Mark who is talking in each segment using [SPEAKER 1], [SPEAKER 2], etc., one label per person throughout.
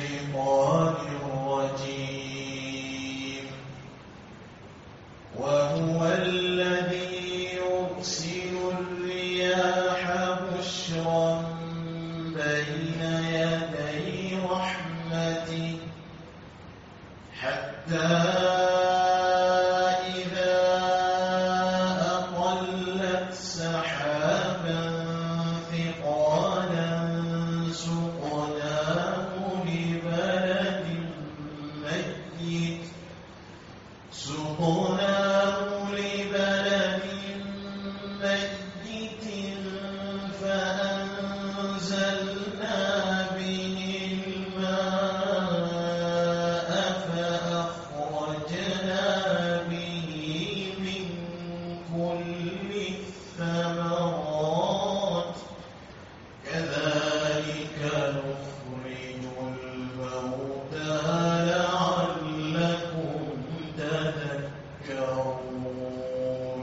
[SPEAKER 1] الشيطان الرجيم. وهو الذي يرسل الرياح بشرا بين يدي رحمته حتى إذا أقلت سحابا ثقالا سقناه لبلد ميت فأنزلنا به الماء فأخرجنا به من كل الثمرات كذلك نخرج الموتى لعلكم تذكرون.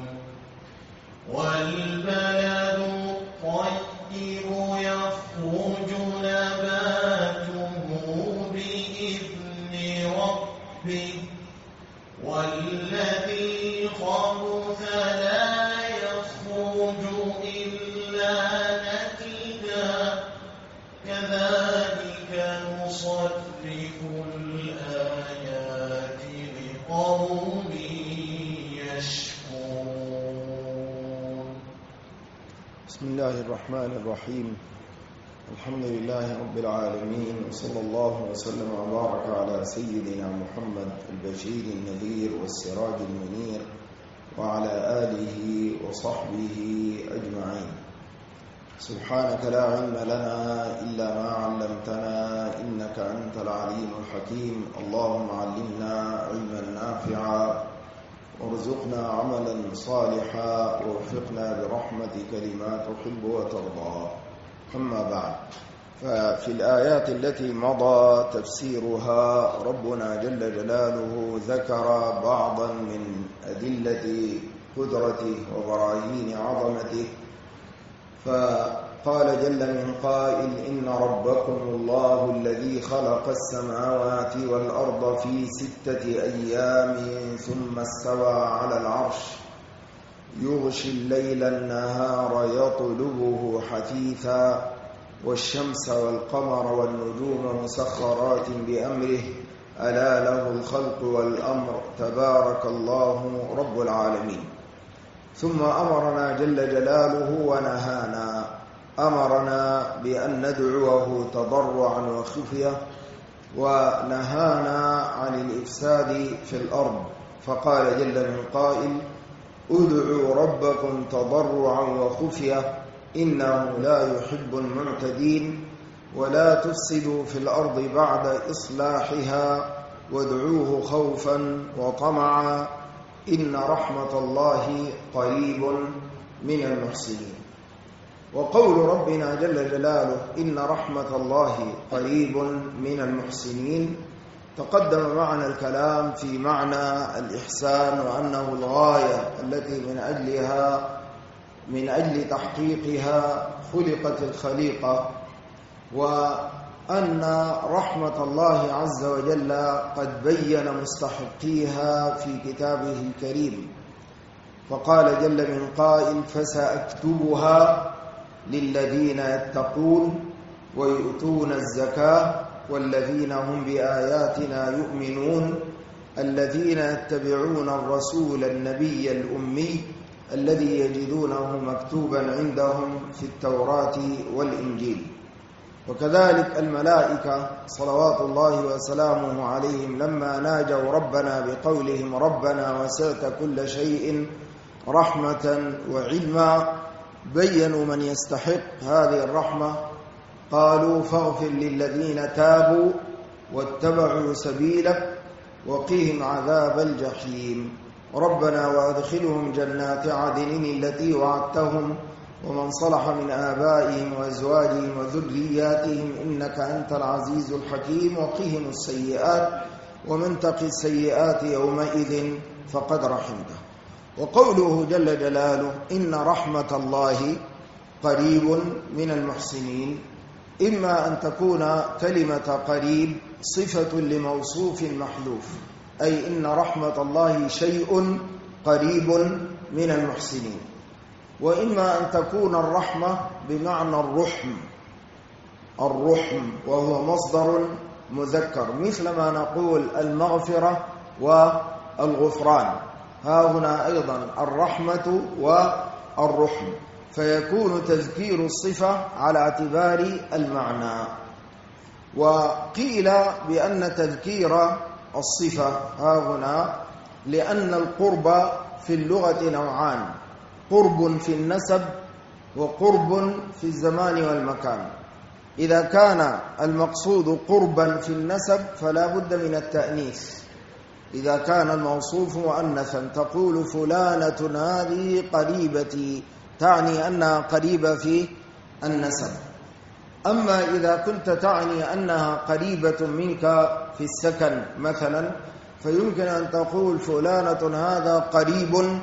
[SPEAKER 1] والبلد الطيب يخرج نباته بإذن ربه والذي خبث لا يخرج إلا نكدا كذلك نصرف الآيات لقوم يشكرون.
[SPEAKER 2] بسم الله الرحمن الرحيم. الحمد لله رب العالمين، وصلى الله وسلم وبارك على سيدنا محمد البشير النذير والسراج المنير وعلى آله وصحبه أجمعين. سبحانك لا علم لنا إلا ما علمتنا إنك أنت العليم الحكيم. اللهم علمنا علما نافعا وارزقنا عملا صالحا ووفقنا برحمتك لما تحب وترضى. أما بعد، ففي الآيات التي مضى تفسيرها ربنا جل جلاله ذكر بعضا من أدلة قدرته وبراهين عظمته، فقال جل من قائل: إن ربكم الله الذي خلق السماوات والأرض في 6 أيام ثم استوى على العرش يغشي الليل النهار يطلبه حثيثا والشمس والقمر والنجوم مسخرات بأمره ألا له الخلق والأمر تبارك الله رب العالمين. ثم أمرنا جل جلاله ونهانا، أمرنا بأن ندعوه تضرعا وخفية، ونهانا عن الإفساد في الأرض، فقال جل من قائل: ادعوا ربكم تضرعا وخفية إنه لا يحب المعتدين ولا تفسدوا في الأرض بعد إصلاحها وادعوه خوفا وطمعا إن رحمة الله قريب من المحسنين. وقول ربنا جل جلاله إن رحمة الله قريب من المحسنين تقدم معنا الكلام في معنى الإحسان، وأنه الغاية التي من أجل تحقيقها خلقت الخليقة، وأن رحمة الله عز وجل قد بين مستحقيها في كتابه الكريم، فقال جل من قائل: فسأكتبها للذين يتقون ويؤتون الزكاة والذين هم بآياتنا يؤمنون الذين يتبعون الرسول النبي الأمي الذي يجدونه مكتوبا عندهم في التوراة والإنجيل. وكذلك الملائكة صلوات الله وسلامه عليهم لما ناجوا ربنا بقولهم ربنا وسعت كل شيء رحمة وعلما بينوا من يستحق هذه الرحمة، قالوا فاغفر للذين تابوا واتبعوا سبيلك وقهم عذاب الجحيم ربنا وادخلهم جنات عدن التي وعدتهم ومن صلح من آبائهم وأزواجهم وذرياتهم إنك أنت العزيز الحكيم وقهم السيئات ومن تق السيئات يومئذ فقد رحمته. وقوله جل جلاله إن رحمة الله قريب من المحسنين، إما أن تكون كلمة قريب صفة لموصوف محذوف، أي إن رحمة الله شيء قريب من المحسنين، وإما أن تكون الرحمة بمعنى الرحم وهو مصدر مذكر، مثل ما نقول المغفرة والغفران، ها هنا أيضا الرحمة والرحم، فيكون تذكير الصفة على اعتبار المعنى. وقيل بأن تذكير الصفة ها هنا لأن القرب في اللغة نوعان: قرب في النسب وقرب في الزمان والمكان. إذا كان المقصود قربا في النسب فلا بد من التأنيث، إذا كان الموصوف مؤنثا تقول فلانة هذه قريبتي، تعني أنها قريبة في النسب. أما إذا كنت تعني أنها قريبة منك في السكن مثلا، فيمكن أن تقول فلانة هذا قريب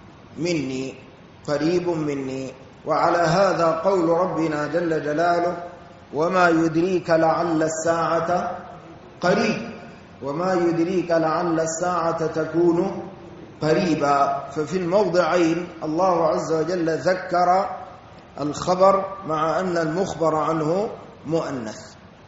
[SPEAKER 2] مني. وعلى هذا قول ربنا جل جلاله: وما يدريك لعل الساعة قريب، وما يدريك لعل الساعة تكون قريبا. ففي الموضعين الله عز وجل ذكر الخبر مع أن المخبر عنه مؤنث.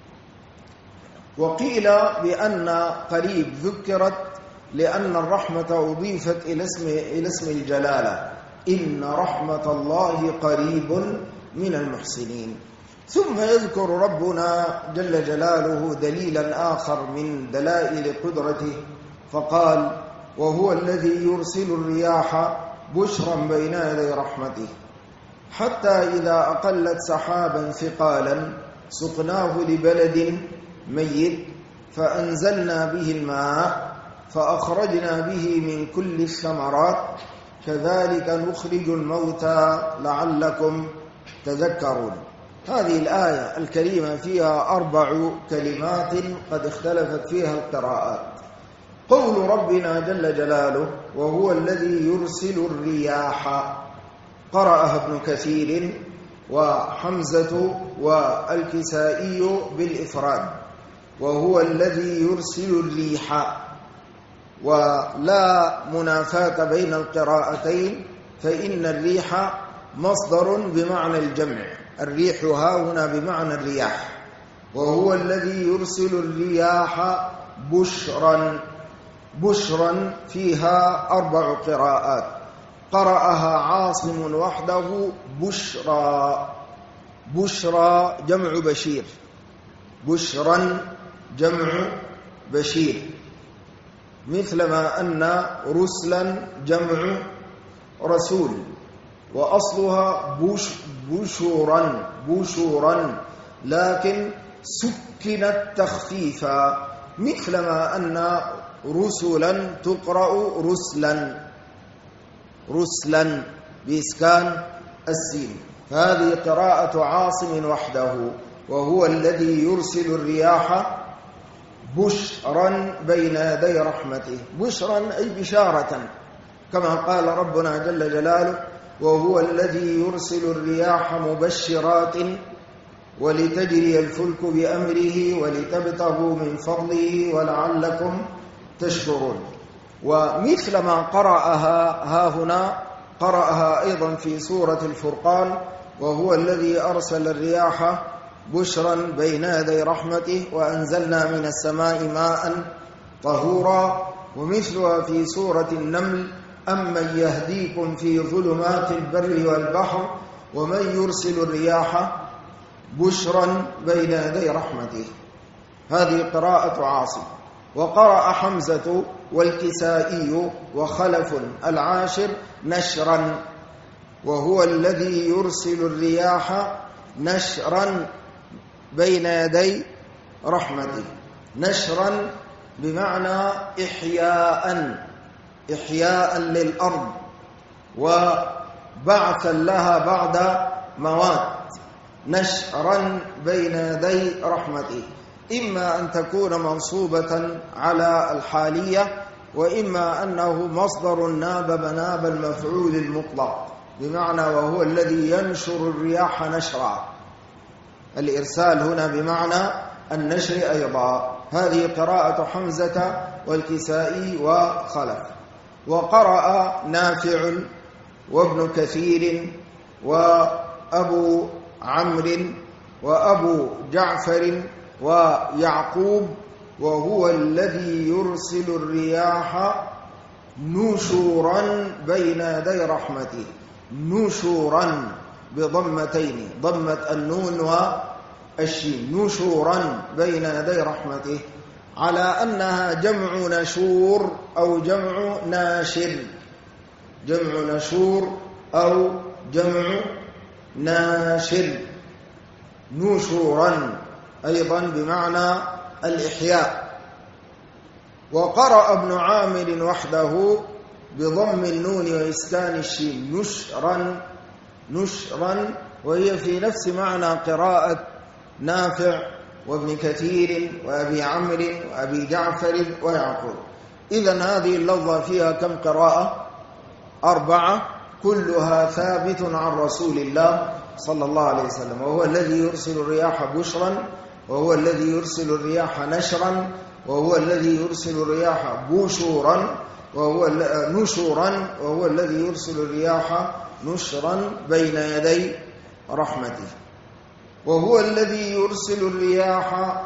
[SPEAKER 2] وقيل بأن قريب ذكرت لأن الرحمة أضيفت إلى اسم الجلالة: إن رحمة الله قريب من المحسنين. ثم يذكر ربنا جل جلاله دليلا آخر من دلائل قدرته، فقال: وهو الذي يرسل الرياح بشرا بين يدي رحمته حتى إذا أقلت سحابا ثقالا سقناه لبلد ميت فأنزلنا به الماء فأخرجنا به من كل الثمرات كذلك نخرج الموتى لعلكم تذكرون. هذه الآية الكريمة فيها 4 كلمات قد اختلفت فيها القراءات. قول ربنا جل جلاله: وهو الذي يرسل الرياح، قرأها ابن كثير وحمزة والكسائي بالإفراد، وهو الذي يرسل الريح، ولا منافاة بين القراءتين، فإن الريح مصدر بمعنى الجمع، الريح ها هنا بمعنى الرياح. وهو الذي يرسل الرياح بشرا فيها 4 قراءات، قرأها عاصم وحده بشرى جمع بشير، بشرا جمع بشير، مثلما أن رسلا جمع رسول، وأصلها بشورا لكن سكنت تخفيفا، مثلما أن رسلا تقرأ رسلا بإسكان السين. فهذه قراءة عاصم وحده: وهو الذي يرسل الرياح بشرا بين يدي رحمته، بشرا أي بشارة، كما قال ربنا جل جلاله: وهو الذي يرسل الرياح مبشرات ولتجري الفلك بأمره ولتبتغوا من فضله ولعلكم تشكرون. ومثل ما قرأها ها هنا قرأها أيضا في سورة الفرقان: وهو الذي أرسل الرياح بشرا بين يدي رحمته وأنزلنا من السماء ماء طهورا. ومثلها في سورة النمل: أمن يهديكم في ظلمات البر والبحر ومن يرسل الرياح بشرا بين يدي رحمته. هذه قراءة عاصم. وقرأ حمزة والكسائي وخلف العاشر نشرا: وهو الذي يرسل الرياح نشرا بين يدي رحمته. نشرا بمعنى إحياء للأرض وبعثا لها بعد موات، نشرا بين يدي رحمته، إما أن تكون منصوبة على الحالية، وإما أنه مصدر ناب مناب المفعول المطلق، بمعنى وهو الذي ينشر الرياح نشرا. الإرسال هنا بمعنى النشر أيضا. هذه قراءة حمزة والكسائي وخلف. وقرأ نافع وابن كثير وأبو عمرو وأبو جعفر ويعقوب: وهو الذي يرسل الرياح نشورا بين يدي رحمته. نشورا بضمتين، ضمة النون والشين، نشورا بين يدي رحمته، على أنها جمع نشور أو جمع ناشر. جمع نشور أو جمع ناشر. نشورا أيضا بمعنى الإحياء. وقرأ ابن عامر وحده بضم النون وإسكان الشين: نشرا. نشرا، وهي في نفس معنى قراءة نافع وابن كثير وأبي عمرو وأبي جعفر ويعقوب. إذن هذه اللفظة فيها كم قراءة؟ 4، كلها ثابت عن رسول الله صلى الله عليه وسلم. وهو الذي يرسل الرياح بشرا، وهو الذي يرسل الرياح نشرا، وهو الذي يرسل الرياح بشورا، وهو نشورا، وهو الذي يرسل الرياح نشرا بين يدي رحمته. وهو الذي يرسل الرياح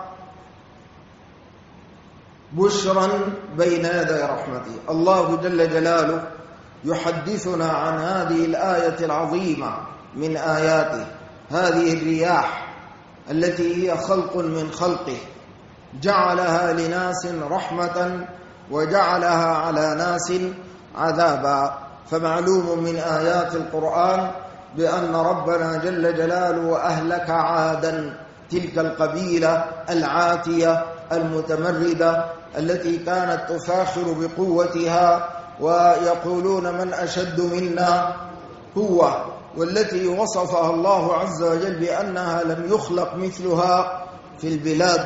[SPEAKER 2] بشرا بين يدي رحمته. الله جل جلاله يحدثنا عن هذه الآية العظيمة من آياته، هذه الرياح التي هي خلق من خلقه، جعلها لناس رحمة وجعلها على ناس عذابا. فمعلوم من آيات القرآن بأن ربنا جل جلاله أهلك عادا، تلك القبيلة العاتية المتمردة التي كانت تفاخر بقوتها ويقولون من أشد منا قوة، والتي وصفها الله عز وجل بأنها لم يخلق مثلها في البلاد.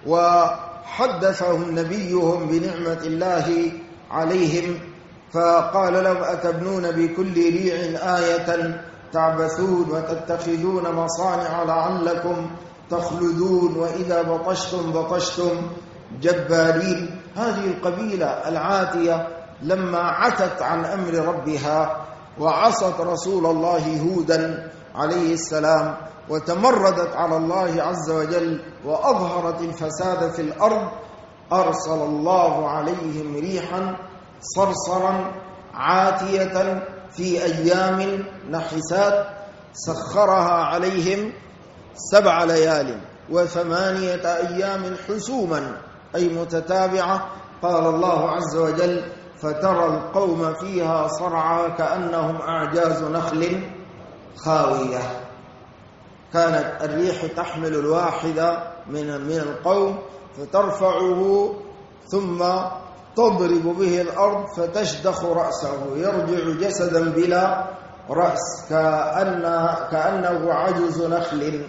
[SPEAKER 2] وحدثهم نبيهم بنعمة الله عليهم، فقال لهم: أتبنون بكل ريع آية تعبثون وتتخذون مصانع لعلكم تخلدون وإذا بطشتم بطشتم جبارين. هذه القبيلة العاتية لما عتت عن أمر ربها وعصت رسول الله هودا عليه السلام وتمردت على الله عز وجل وأظهرت الفساد في الأرض، أرسل الله عليهم ريحا صرصرا عاتية في أيام نحسات سخرها عليهم 7 ليال و8 أيام حسوما، أي متتابعة. قال الله عز وجل: فترى القوم فيها صرعى كأنهم أعجاز نخل خاوية. كانت الريح تحمل الواحد من القوم فترفعه ثم تضرب به الأرض فتشدخ رأسه، يرجع جسدا بلا رأس كأنه عجز نخل،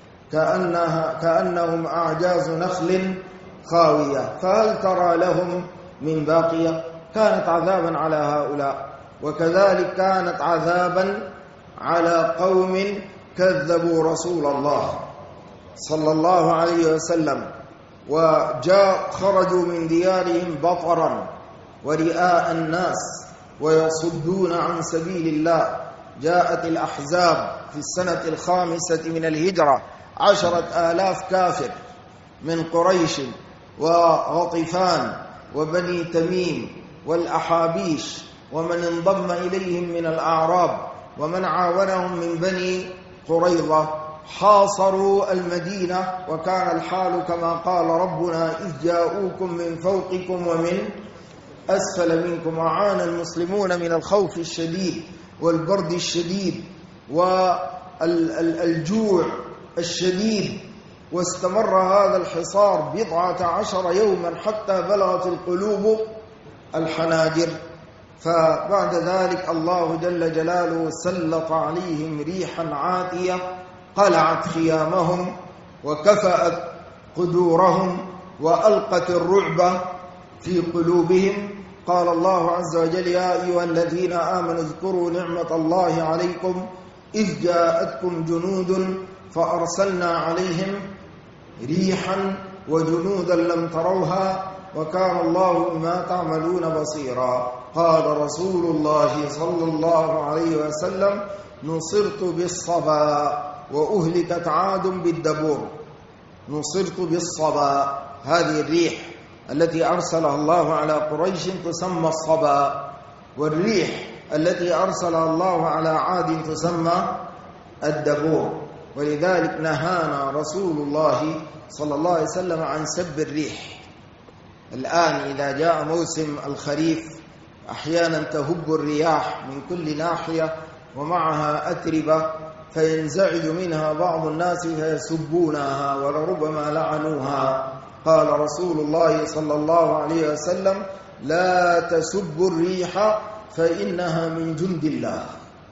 [SPEAKER 2] كأنهم أعجاز نخل خاوية، فهل ترى لهم من باقية؟ كانت عذابا على هؤلاء. وكذلك كانت عذابا على قوم كذبوا رسول الله صلى الله عليه وسلم خرجوا من ديارهم بطرا ورئاء الناس ويصدون عن سبيل الله. جاءت الأحزاب في السنة 5 من الهجرة 10,000 كافر من قريش وغطفان وبني تميم والأحابيش ومن انضم إليهم من الأعراب ومن عاونهم من بني قريظة، حاصروا المدينة. وكان الحال كما قال ربنا: إذ جاءوكم من فوقكم ومن أسفل منكم. وعانى المسلمون من الخوف الشديد والبرد الشديد والجوع الشديد، واستمر هذا الحصار 14 يوما حتى بلغت القلوب الحناجر. فبعد ذلك الله جل جلاله سلط عليهم ريحا عاتية قلعت خيامهم وكفأت قدورهم وألقت الرعب في قلوبهم. قال الله عز وجل: يا أيها الذين آمنوا اذكروا نعمة الله عليكم إذ جاءتكم جنود فأرسلنا عليهم ريحا وجنودا لم تروها وكان الله بما تعملون بصيرا. قال رسول الله صلى الله عليه وسلم: نصرت بالصبا وأهلكت عاد بالدبور. نصرت بالصبا، هذه الريح التي أرسلها الله على قريش تسمى الصبا، والريح التي أرسلها الله على عاد تسمى الدبور. ولذلك نهانا رسول الله صلى الله عليه وسلم عن سب الريح. الآن إذا جاء موسم الخريف أحيانا تهب الرياح من كل ناحية ومعها أتربة فينزعج منها بعض الناس فيسبونها ولربما لعنوها. قال رسول الله صلى الله عليه وسلم: لا تسبوا الريح فإنها من جند الله.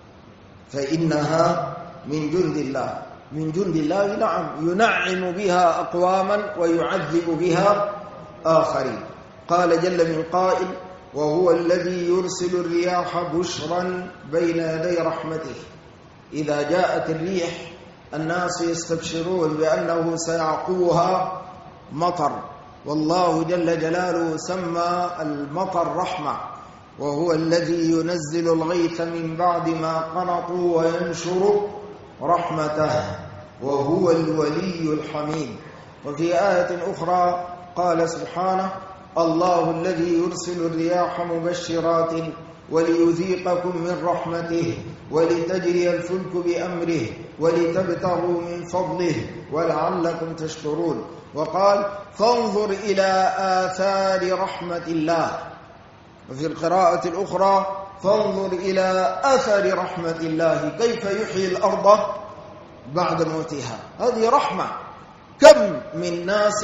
[SPEAKER 2] فإنها من جند الله. من جند الله، نعم، ينعم بها أقواما ويعذب بها آخرين. قال جل من قائل: وهو الذي يرسل الرياح بشرا بين يدي رحمته. إذا جاءت الريح الناس يستبشرون بأنه سيعقوها مطر، والله جل جلاله سمى المطر رحمة، وهو الذي ينزل الغيث من بعد ما قنطوا وينشر رحمته وهو الولي الحميد. وفي آية أخرى قال سبحانه: الله الذي يرسل الرياح مبشرات وليذيقكم من رحمته ولتجري الفلك بأمره ولتبتغوا من فضله ولعلكم تشكرون. وقال: فانظر إلى آثار رحمة الله. وفي القراءة الأخرى: فانظر إلى أثر رحمة الله كيف يحيي الأرض بعد موتها. هذه رحمة. كم من ناس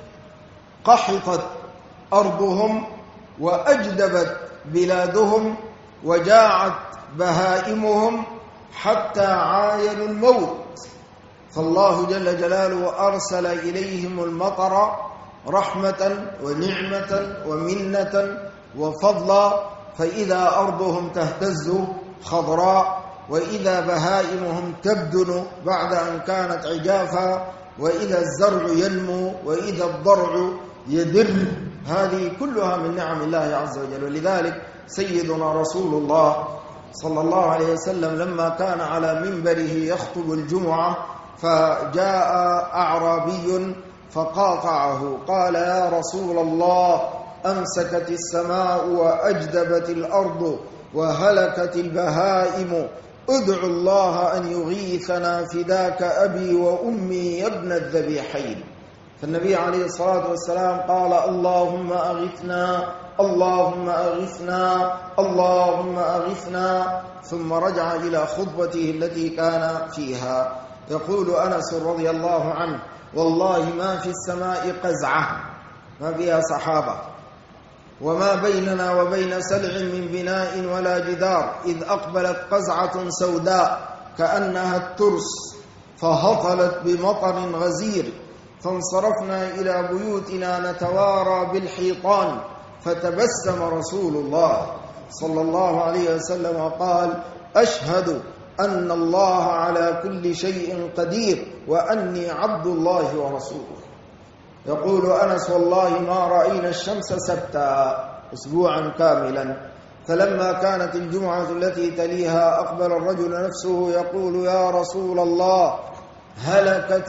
[SPEAKER 2] قحطت أرضهم وأجدبت بلادهم وجاعت بهائمهم حتى عاينوا الموت، فالله جل جلاله أرسل إليهم المطر رحمة ونعمة ومنة وفضلا، فإذا أرضهم تهتز خضراء، وإذا بهائمهم تبدن بعد أن كانت عجافا، وإذا الزرع ينمو، وإذا الضرع يدر. هذه كلها من نعم الله عز وجل. ولذلك سيدنا رسول الله صلى الله عليه وسلم لما كان على منبره يخطب الجمعة فجاء أعرابي فقاطعه، قال: يا رسول الله، أمسكت السماء وأجدبت الأرض وهلكت البهائم، ادعوا الله أن يغيثنا فداك أبي وأمي يا ابن الذبيحين. فالنبي عليه الصلاة والسلام قال: اللهم أغثنا، اللهم أغثنا، اللهم أغثنا، ثم رجع إلى خطبته التي كان فيها. يقول أنس رضي الله عنه: والله ما في السماء قزعة، ما فيها صحابة، وما بيننا وبين سلع من بناء ولا جدار، إذ أقبلت قزعة سوداء كأنها الترس فهطلت بمطر غزير، فانصرفنا إلى بيوتنا نتوارى بالحيطان، فتبسم رسول الله صلى الله عليه وسلم وقال: أشهد أن الله على كل شيء قدير وأني عبد الله ورسوله. يقول أنس: والله ما رأينا الشمس سبتا، أسبوعا كاملا. فلما كانت الجمعة التي تليها أقبل الرجل نفسه يقول: يا رسول الله، هلكت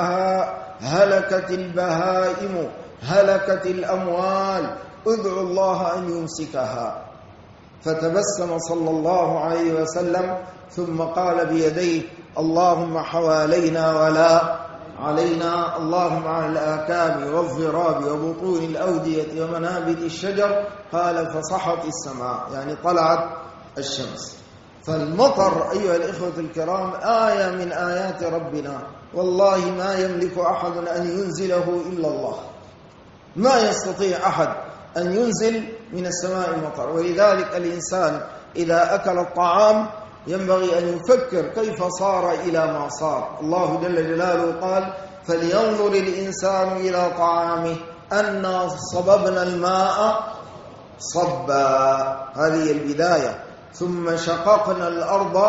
[SPEAKER 2] البهائم، هلكت الأموال، ادعوا الله أن يمسكها. فتبسم صلى الله عليه وسلم ثم قال بيديه: اللهم حوالينا ولا علينا، اللهم على الآكام والضراب وبطون الأودية ومنابت الشجر. قال: فصحت السماء، يعني طلعت الشمس. فالمطر أيها الإخوة الكرام آية من آيات ربنا، والله ما يملك أحد أن ينزله إلا الله، ما يستطيع أحد أن ينزل من السماء المطر. ولذلك الإنسان إذا أكل الطعام ينبغي أن يفكر كيف صار إلى ما صار. الله جل جلاله قال: فلينظر الإنسان إلى طعامه أنا صببنا الماء صبا، هذه البداية. ثم شققنا الأرض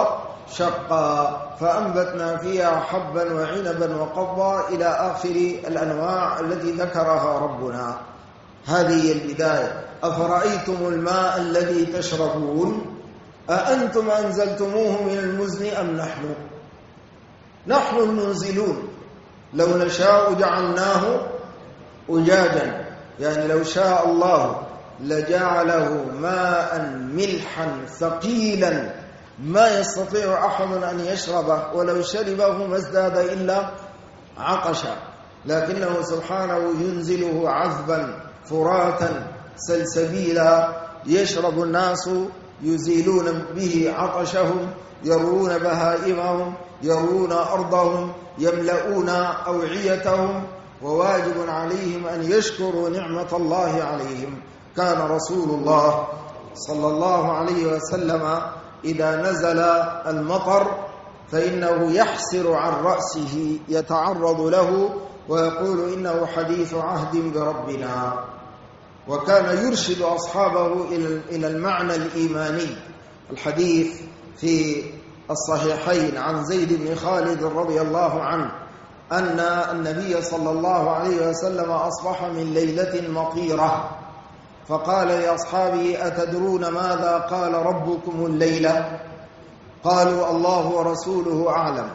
[SPEAKER 2] شقا فأنبتنا فيها حبا وعنبا وقضبا إلى آخر الأنواع التي ذكرها ربنا. هذه البداية. أفرأيتم الماء الذي تشربون أأنتم أنزلتموه من المزن أم نحن المنزلون لو نشاء جعلناه أجاجا، يعني لو شاء الله لجعله ماء ملحا ثقيلا ما يستطيع أحد أن يشربه، ولو شربه ما ازداد إلا عطشا، لكنه سبحانه ينزله عذبا فراتا سلسبيلا يشرب الناس يزيلون به عطشهم، يرون بهائمهم، يرون أرضهم، يملؤون أوعيتهم، وواجب عليهم أن يشكروا نعمة الله عليهم. كان رسول الله صلى الله عليه وسلم إذا نزل المطر فإنه يحسر عن رأسه يتعرض له ويقول إنه حديث عهد بربنا، وكان يرشد أصحابه إلى المعنى الإيماني. الحديث في الصحيحين عن زيد بن خالد رضي الله عنه أن النبي صلى الله عليه وسلم أصبح من ليلة مطيرة فقال لأصحابه أتدرون ماذا قال ربكم الليلة؟ قالوا الله ورسوله أعلم.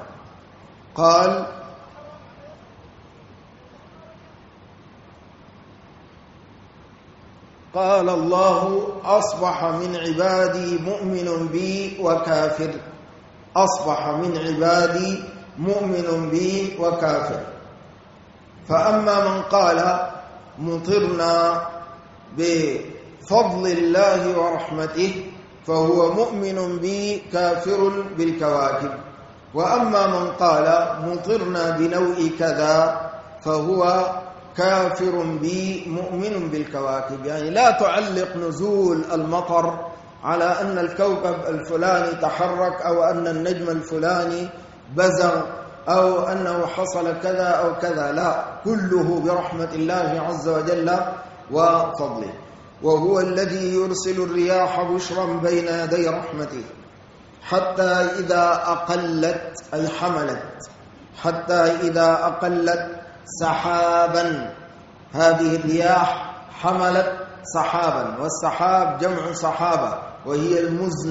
[SPEAKER 2] قال الله أصبح من عبادي مؤمن بي وكافر، أصبح من عبادي مؤمن بي وكافر. فأما من قال مطرنا بفضل الله ورحمته فهو مؤمن بي كافر بالكواكب، وأما من قال مطرنا بنوء كذا فهو كافر بي مؤمن بالكواكب. يعني لا تعلق نزول المطر على أن الكوكب الفلاني تحرك أو أن النجم الفلاني بزغ أو أنه حصل كذا أو كذا، لا، كله برحمة الله عز وجل وفضله. وهو الذي يرسل الرياح بشرا بين يدي رحمته حتى إذا أقلت أي حملت، حتى إذا أقلت سحابا، هذه الرياح حملت سحابا، والسحاب جمع سحابة وهي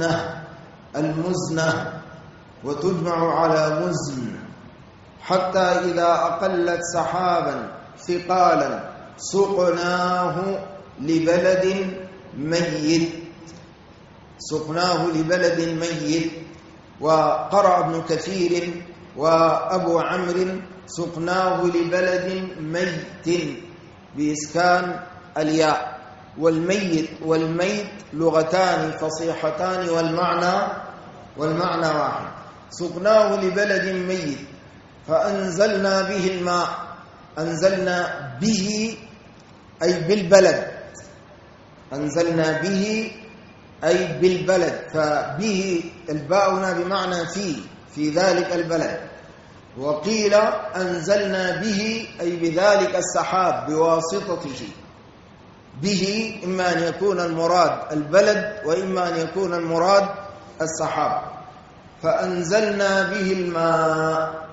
[SPEAKER 2] المزنة وتجمع على مزن. حتى إذا أقلت سحابا ثقالا سقناه لبلد ميت، سقناه لبلد ميت. وقرأ ابن كثير وأبو عمرو سقناه لبلد ميت بإسكان الياء، والميت لغتان فصيحتان والمعنى واحد. سقناه لبلد ميت فأنزلنا به الماء، أنزلنا به أي بالبلد، أنزلنا به أي بالبلد، فبه الباء هنا بمعنى في ذلك البلد. وقيل أنزلنا به أي بذلك السحاب بواسطته، به إما أن يكون المراد البلد وإما أن يكون المراد السحاب. فأنزلنا به الماء،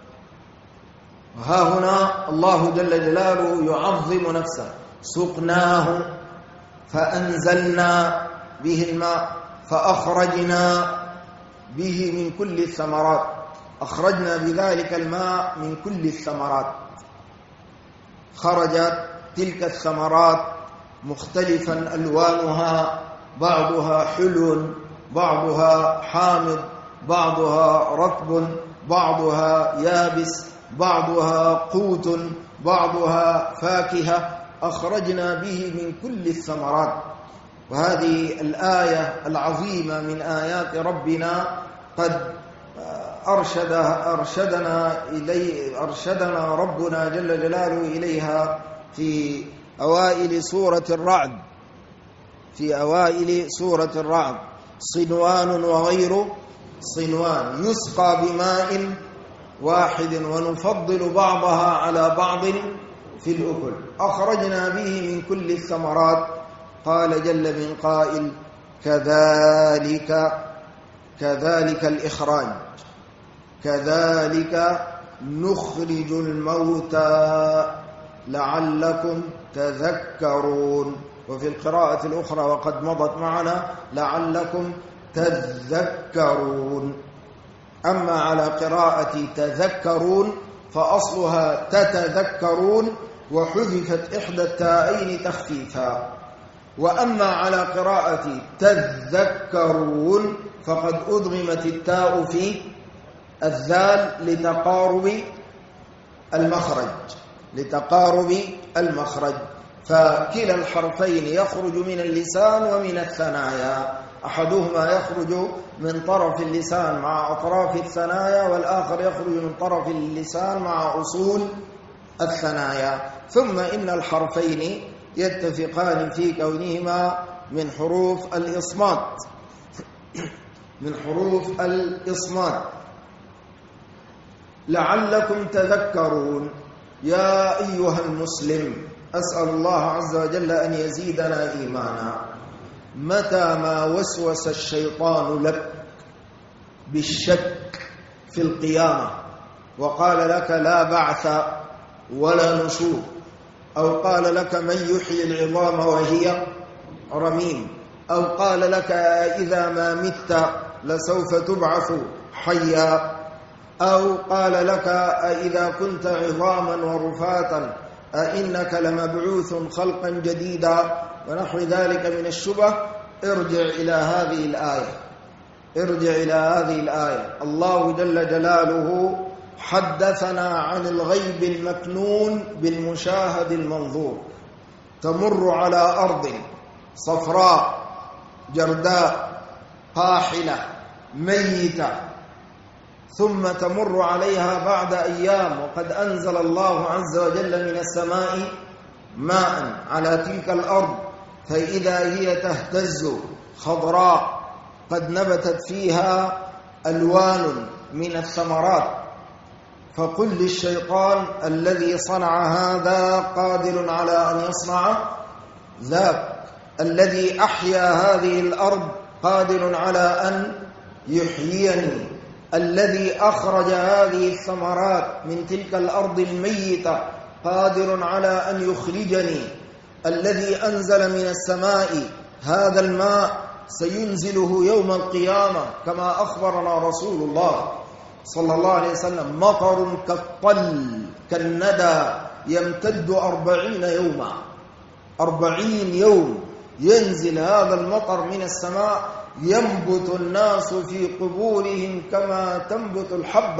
[SPEAKER 2] وها هنا الله جل جلاله يعظم نفسه، سقناه فأنزلنا به الماء فأخرجنا به من كل الثمرات، أخرجنا بذلك الماء من كل الثمرات. خرجت تلك الثمرات مختلفا ألوانها، بعضها حلو، بعضها حامض، بعضها رطب، بعضها يابس، بعضها قوت، بعضها فاكهة، أخرجنا به من كل الثمرات. وهذه الآية العظيمة من آيات ربنا قد أرشدنا ربنا جل جلاله إليها في أوائل سورة الرعد، صنوان وغير صنوان يسقى بماء واحد ونفضل بعضها على بعض في الأكل، أخرجنا به من كل الثمرات. قال جل من قائل كذلك كذلك الإخراج، كذلك نخرج الموتى لعلكم تذكرون. وفي القراءة الأخرى وقد مضت معنا لعلكم تذكرون. أما على قراءة تذكرون فأصلها تتذكرون وحذفت إحدى التاءين تخفيفا. وأما على قراءة تذكرون فقد أدغمت التاء في الذال لتقارب المخرج، فكلا الحرفين يخرج من اللسان ومن الثنايا، أحدهما يخرج من طرف اللسان مع أطراف الثنايا، والآخر يخرج من طرف اللسان مع أصول الثنايا. ثم إن الحرفين يتفقان في كونهما من حروف الإصمات. لعلكم تذكرون. يا أيها المسلم، أسأل الله عز وجل أن يزيدنا إيمانا. متى ما وسوس الشيطان لك بالشك في القيامة وقال لك لا بعث ولا نشور، أو قال لك من يحيي العظام وهي رميم، أو قال لك إذا ما مت لسوف تبعث حيا، أو قال لك إذا كنت عظاما ورفاتا أئنك لمبعوث خلقا جديدا ونحو ذلك من الشبه، ارجع إلى هذه الآية. الله جل جلاله حدثنا عن الغيب المكنون بالمشاهد المنظور. تمر على أرض صفراء جرداء قاحلة ميتة، ثم تمر عليها بعد أيام وقد أنزل الله عز وجل من السماء ماء على تلك الأرض، فإذا هي تهتز خضراء قد نبتت فيها ألوان من الثمرات. فقل للشيطان الذي صنع هذا قادر على أن يصنع ذاك، الذي أحيا هذه الأرض قادر على أن يحييني، الذي أخرج هذه الثمرات من تلك الأرض الميتة قادر على أن يخرجني، الذي أنزل من السماء هذا الماء سينزله يوم القيامة كما أخبرنا رسول الله صلى الله عليه وسلم، مطر كالطل كالندى يمتد 40 يوما، 40 يوم ينزل هذا المطر من السماء، ينبت الناس في قبورهم كما تنبت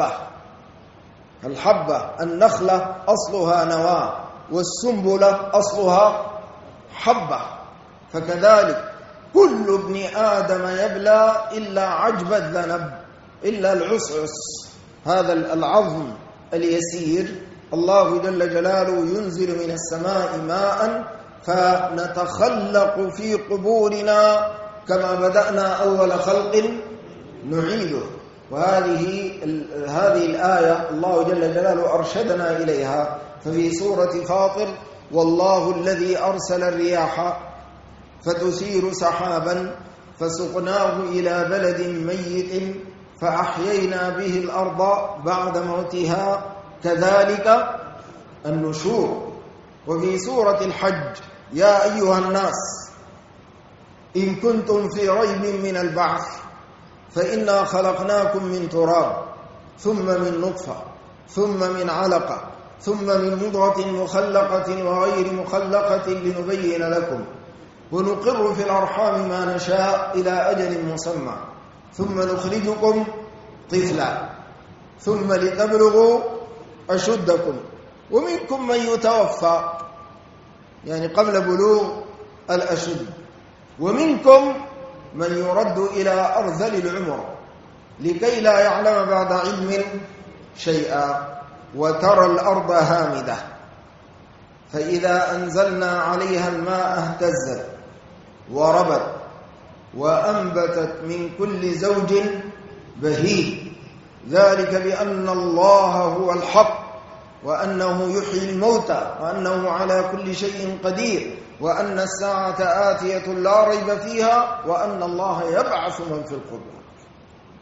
[SPEAKER 2] الحبة. النخلة أصلها نواة والسنبلة أصلها حبة، فكذلك كل ابن آدم يبلى إلا عجب الذنب، إلا العصعص، هذا العظم اليسير. الله جل جلاله ينزل من السماء ماء فنتخلق في قبورنا كما بدأنا أول خلق نعيده. وهذه الآية الله جل جلاله أرشدنا إليها. ففي سورة فاطر: والله الذي أرسل الرياح فتثير سحابا فسقناه إلى بلد ميت فأحيينا به الأرض بعد موتها كذلك النشور. وفي سورة الحج: يا أيها الناس إن كنتم في ريب من البعث فإنا خلقناكم من تراب ثم من نطفة ثم من علقة ثم من مضغة مخلقة وغير مخلقة لنبين لكم ونقر في الأرحام ما نشاء إلى أجل مسمى ثم نخرجكم طفلا ثم لتبلغوا أشدكم ومنكم من يتوفى، يعني قبل بلوغ الأشد، ومنكم من يرد إلى أرذل العمر لكي لا يعلم بعد علم شيئا. وترى الأرض هامدة فإذا أنزلنا عليها الماء اهتزت وربت وأنبتت من كل زوج بهيج ذلك بأن الله هو الحق وأنه يحيي الموتى وأنه على كل شيء قدير وأن الساعة آتية لا ريب فيها وأن الله يبعث من في القبور.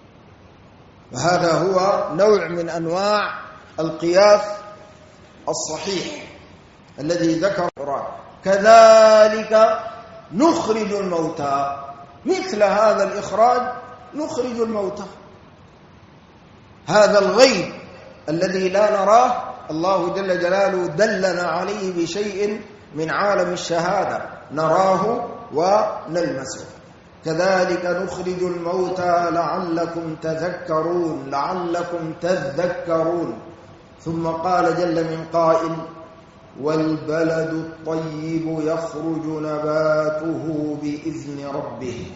[SPEAKER 2] هذا هو نوع من أنواع القياس الصحيح الذي ذكر القرآن. كذلك نخرج الموتى، مثل هذا الإخراج نخرج الموتى. هذا الغيب الذي لا نراه الله جل جلاله دلنا عليه بشيء من عالم الشهادة نراه ونلمسه. كذلك نخرج الموتى لعلكم تذكرون، لعلكم تذكرون. ثم قال جل من قائل: والبلد الطيب يخرج نباته بإذن ربه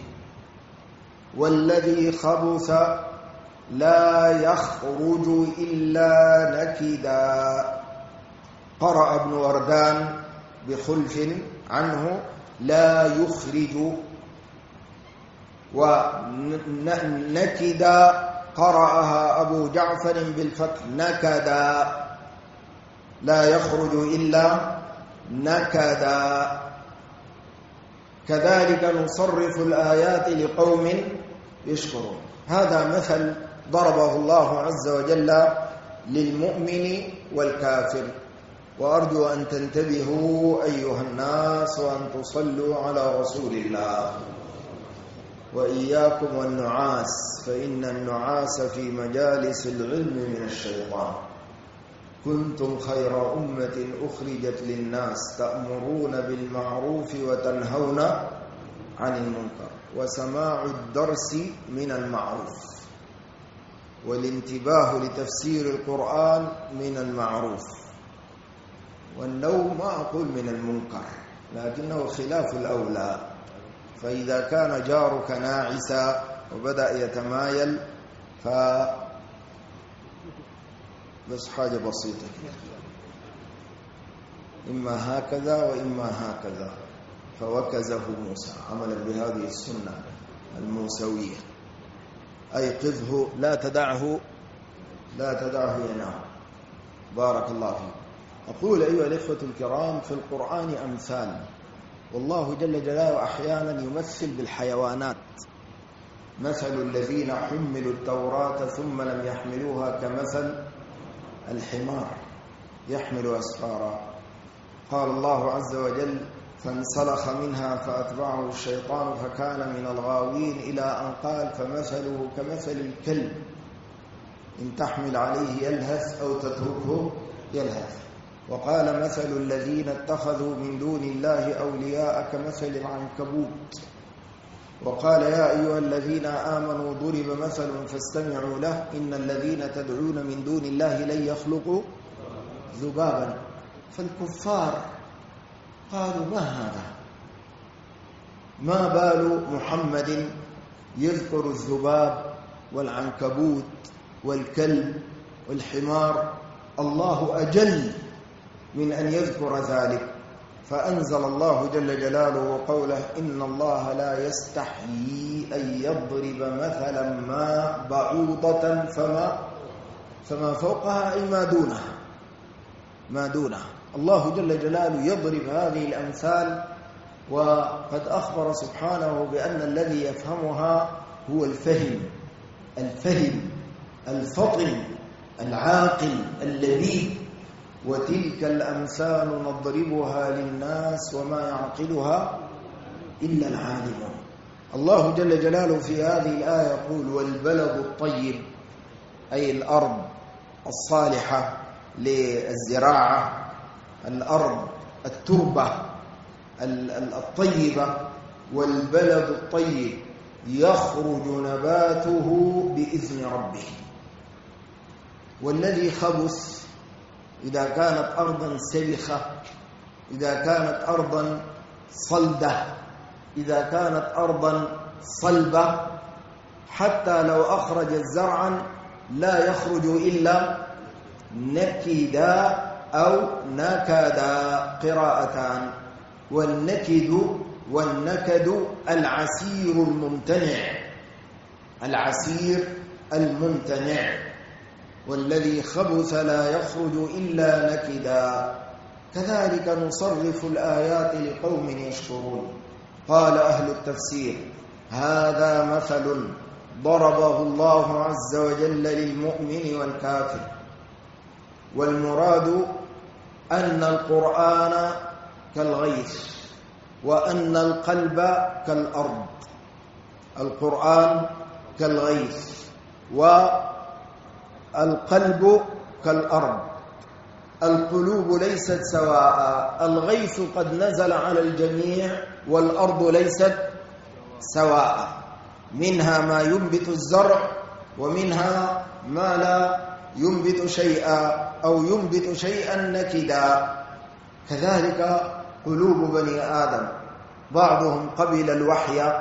[SPEAKER 2] والذي خبث لا يخرج إلا نكدا. قرأ ابن وردان بخلف عنه لا يخرج، ونكدا قرأها أبو جعفر بالفتح نكدا، لا يخرج إلا نكدا. كذلك نصرف الآيات لقوم يشكرون. هذا مثل ضربه الله عز وجل للمؤمن والكافر. وأرجو أن تنتبهوا أيها الناس وأن تصلوا على رسول الله. وإياكم والنعاس، فإن النعاس في مجالس العلم من الشيطان. كنتم خير أمة أخرجت للناس تأمرون بالمعروف وتنهون عن المنكر. وسماع الدرس من المعروف، والانتباه لتفسير القرآن من المعروف. والنوم ما أقول من المنكر، لكنه خلاف الأولى. فإذا كان جارك ناعسا وبدأ يتمايل بس حاجة بسيطة، إما هكذا وإما هكذا. فوكزه موسى عملا بهذه السنة الموسوية: أيقظه لا تدعه ينام. بارك الله فيك. أقول أيها الإخوة الكرام، في القرآن أمثال، والله جل جلاله أحيانا يمثل بالحيوانات. مثل الذين حملوا التوراة ثم لم يحملوها كمثل الحمار يحمل أسفارا. قال الله عز وجل: فانسلخ منها فأتبعه الشيطان فكان من الغاوين، إلى أن قال: فمثله كمثل الكلب إن تحمل عليه يلهث أو تتركه يلهث. وقال: مثل الذين اتخذوا من دون الله أولياء كمثل العنكبوت. وقال: يا أيها الذين آمنوا ضرب مثل فاستمعوا له إن الذين تدعون من دون الله لن يخلقوا ذبابا. فالكفار قالوا: ما هذا؟ ما بال محمد يذكر الذباب والعنكبوت والكلب والحمار؟ الله أجل من أن يذكر ذلك. فأنزل الله جل جلاله قوله: إن الله لا يستحيي أن يضرب مثلا ما بعوضة فما فوقها أي ما دونها. الله جل جلاله يضرب هذه الأمثال، وقد أخبر سبحانه بأن الذي يفهمها هو الفهم الفطن العاقل اللبيب. وتلك الأمثال نضربها للناس وما يعقلها إلا العالمون. الله جل جلاله في هذه الآية يقول: والبلد الطيب، أي الأرض الصالحة للزراعة، الأرض التربة الطيبة. والبلد الطيب يخرج نباته بإذن ربه. والذي خبث إذا كانت أرضا سبخة، إذا كانت أرضا صلدة، إذا كانت أرضا صلبة، حتى لو أخرجت زرعا لا يخرج إلا نكدا أو نكدا، قراءتان. والنكد العسير الممتنع. والذي خبث لا يخرج إلا نكدا. كذلك نصرف الآيات لقوم يشكرون. قال أهل التفسير: هذا مثل ضربه الله عز وجل للمؤمن والكافر. والمراد أن القرآن كالغيث، وأن القلب كالأرض. القرآن كالغيث والقلب كالأرض. القلوب ليست سواء، الغيث قد نزل على الجميع والأرض ليست سواء، منها ما ينبت الزرع ومنها ما لا ينبت شيئا أو ينبت شيئا نكدا. كذلك قلوب بني آدم، بعضهم قبل الوحي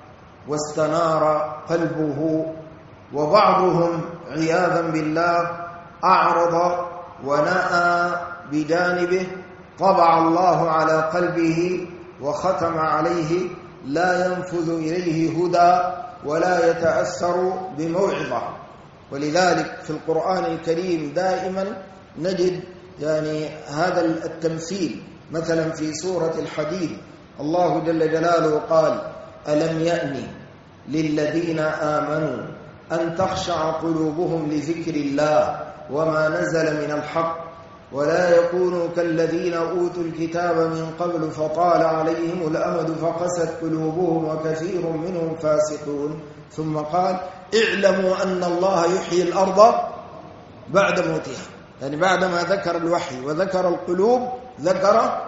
[SPEAKER 2] واستنار قلبه، وبعضهم عياذا بالله أعرض ونأى بجانبه، طبع الله على قلبه وختم عليه، لا ينفذ إليه هدى ولا يتأثر بموعظة. ولذلك في القرآن الكريم دائما نجد هذا التمثيل. مثلا في سورة الحديد الله جل جلاله قال: ألم يأن للذين آمنوا أن تخشع قلوبهم لذكر الله وما نزل من الحق ولا يكونوا كالذين أوتوا الكتاب من قبل فطال عليهم الأمد فقست قلوبهم وكثير منهم فاسقون. ثم قال: اعلموا أن الله يحيي الأرض بعد موتها. بعدما ذكر الوحي وذكر القلوب ذكر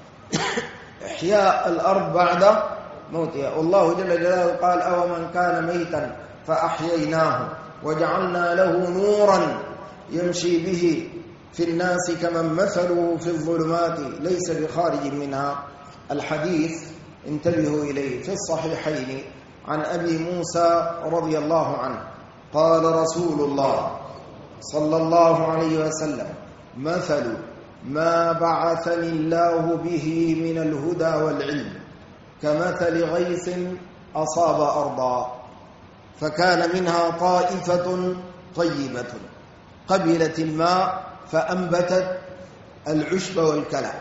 [SPEAKER 2] إحياء الأرض بعد موتها. والله جل جلاله قال: أو من كان ميتا فأحييناه وجعلنا له نورا يمشي به في الناس كمن مثله في الظلمات ليس بخارج منها. الحديث انتبهوا إليه في الصحيحين عن أبي موسى رضي الله عنه قال رسول الله صلى الله عليه وسلم: مثل ما بعثني الله به من الهدى والعلم كمثل غيث أصاب أرضا فكان منها طائفة طيبة قبلت الماء فأنبتت العشب والكلى،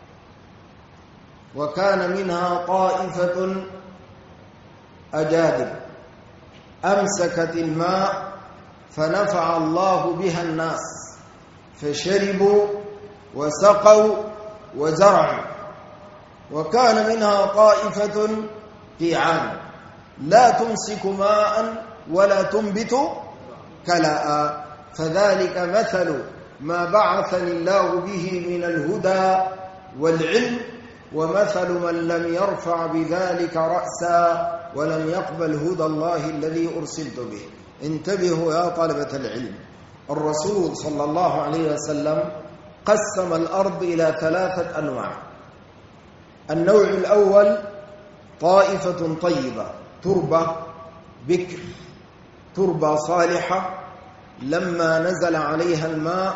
[SPEAKER 2] وكان منها طائفة أجادب أمسكت الماء فنفع الله بها الناس فشربوا وسقوا وزرعوا، وكان منها طائفة قيعان لا تمسك ماء ولا تنبت كلاء. فذلك مثل ما بعثني الله به من الهدى والعلم، ومثل من لم يرفع بذلك رأسا ولم يقبل هدى الله الذي أرسلت به. انتبهوا يا طلبة العلم، الرسول صلى الله عليه وسلم قسم الأرض إلى 3 أنواع. النوع الأول طائفة طيبة، تربة بكر، تربة صالحة لما نزل عليها الماء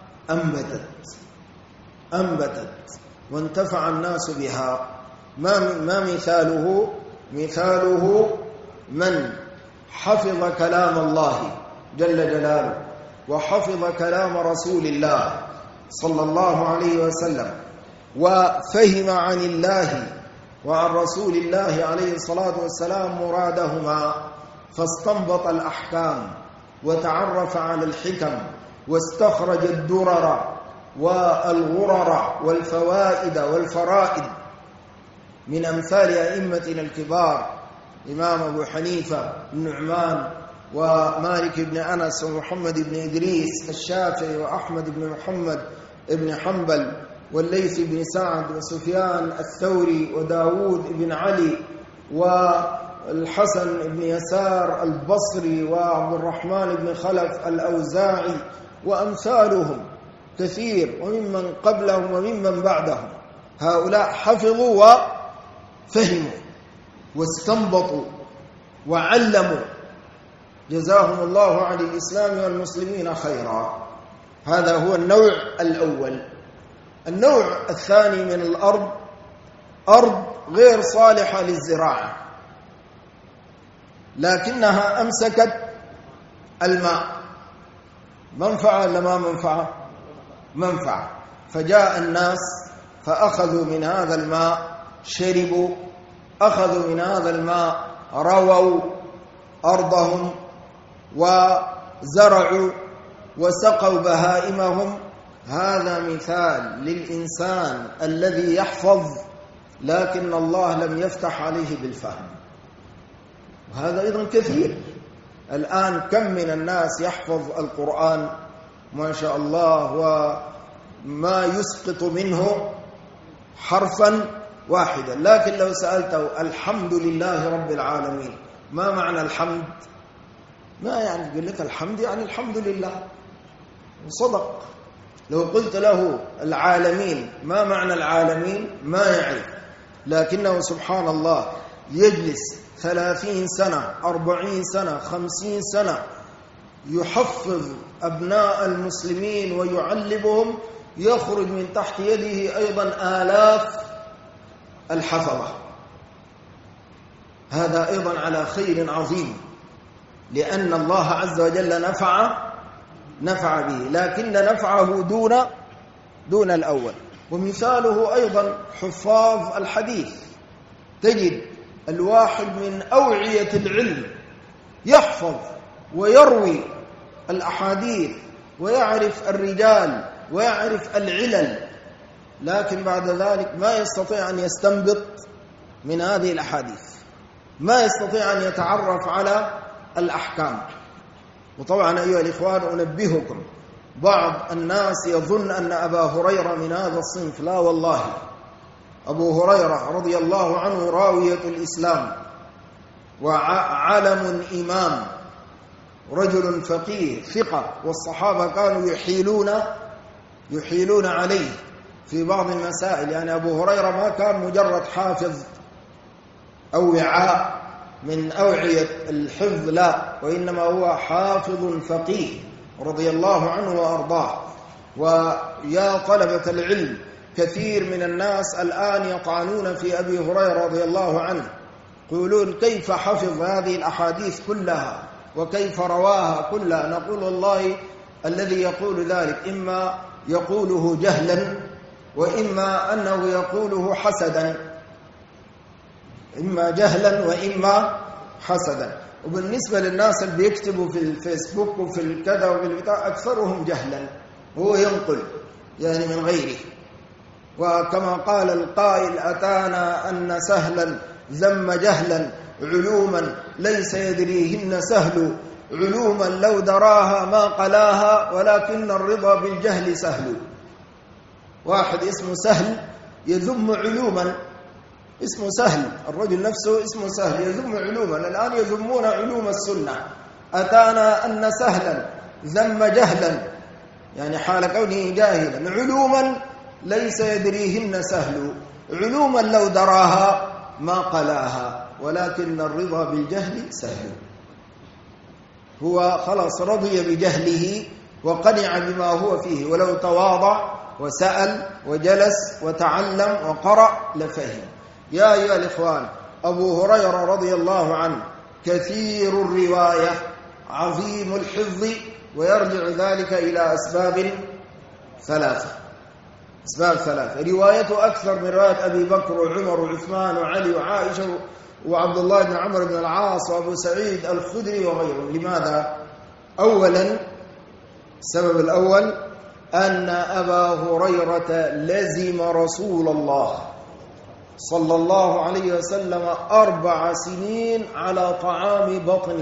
[SPEAKER 2] أنبتت وانتفع الناس بها. ما مثاله؟ مثاله من حفظ كلام الله جل جلاله وحفظ كلام رسول الله صلى الله عليه وسلم وفهم عن الله وعن رسول الله عليه الصلاة والسلام مرادهما، فاستنبط الأحكام وتعرف على الحكم واستخرج الدرر والغرر والفوائد والفرائد من أمثال أئمتنا الكبار إمام أبو حنيفة، النعمان، ومالك بن أنس، ومحمد بن إدريس، الشافعي، وأحمد بن محمد بن حنبل، والليث بن سعد، وسفيان الثوري، وداود بن علي، والحسن بن يسار البصري، وعبد الرحمن بن خلف الأوزاعي، وأمثالهم كثير، وممن قبلهم وممن بعدهم. هؤلاء حفظوا وفهموا واستنبطوا وعلموا، جزاهم الله عن الإسلام والمسلمين خيرا. هذا هو النوع الأول. النوع الثاني من الأرض أرض غير صالحة للزراعة لكنها أمسكت الماء. منفعة ولا ما منفعة؟ منفعة. فجاء الناس فأخذوا من هذا الماء، شربوا، أخذوا من هذا الماء، رووا، أرضهم وزرعوا وسقوا بهائمهم. هذا مثال للإنسان الذي يحفظ لكن الله لم يفتح عليه بالفهم. وهذا أيضا كثير الآن. كم من الناس يحفظ القرآن ما شاء الله وما يسقط منه حرفا واحدا، لكن لو سألته الحمد لله رب العالمين ما معنى الحمد؟ ما يعني، يقول لك الحمد يعني الحمد لله، وصدق. لو قلت له العالمين ما معنى العالمين ما يعرف، لكنه سبحان الله يجلس 30 سنة 40 سنة 50 سنة يحفظ أبناء المسلمين ويعلمهم، يخرج من تحت يده أيضا آلاف الحفظة. هذا أيضا على خير عظيم، لأن الله عز وجل نفع به، لكن نفعه دون الأول. ومثاله أيضا حفاظ الحديث، تجد الواحد من أوعية العلم يحفظ ويروي الأحاديث ويعرف الرجال ويعرف العلل، لكن بعد ذلك ما يستطيع أن يستنبط من هذه الأحاديث، ما يستطيع أن يتعرف على الأحكام. وطبعا أيها الإخوان أنبهكم، بعض الناس يظن أن أبا هريرة من هذا الصنف. لا والله، أبو هريرة رضي الله عنه راوية الإسلام وعلم إمام، رجل فقيه ثقة، والصحابة كانوا يحيلون عليه في بعض المسائل. يعني أبو هريرة ما كان مجرد حافظ أو وعاء من أوعية الحفظ، لا، وإنما هو حافظ فقيه رضي الله عنه وأرضاه. ويا طلبة العلم، كثير من الناس الآن يطعنون في أبي هريرة رضي الله عنه، يقولون كيف حفظ هذه الأحاديث كلها وكيف رواها كلها. نقول والله الذي يقول ذلك إما يقوله جهلا وإما أنه يقوله حسدا، إما جهلا وإما حسدا. وبالنسبة للناس اللي بيكتبوا في الفيسبوك وفي الكذا وفي البتاع أكثرهم جهلا، هو ينقل يعني من غيره. وكما قال القائل أتانا أن سهلا ذم جهلا علوما ليس يدريهن سهل، علوما لو دراها ما قلاها ولكن الرضا بالجهل سهل. واحد اسمه سهل يذم علوما، اسمه سهل، الرجل نفسه اسمه سهل يذم علوما. الآن يذمون علوم السنة. أتانا أن سهلا ذم جهلا، يعني حال كونه جاهلا، علوما ليس يدريهن سهل، علوما لو دراها ما قلاها ولكن الرضا بالجهل سهل. هو خلاص رضي بجهله وقنع بما هو فيه، ولو تواضع وسأل وجلس وتعلم وقرأ لفهم. يا أيها الإخوان، أبو هريرة رضي الله عنه كثير الرواية عظيم الحفظ، ويرجع ذلك إلى أسباب ثلاثة. روايته أكثر من رواية أبي بكر وعمر وعثمان وعلي وعائشة وعبد الله بن عمرو بن العاص وأبو سعيد الخدري وغيرهم. لماذا؟ أولا، السبب الأول أن أبا هريرة لزم رسول الله صلى الله عليه وسلم 4 سنين على طعام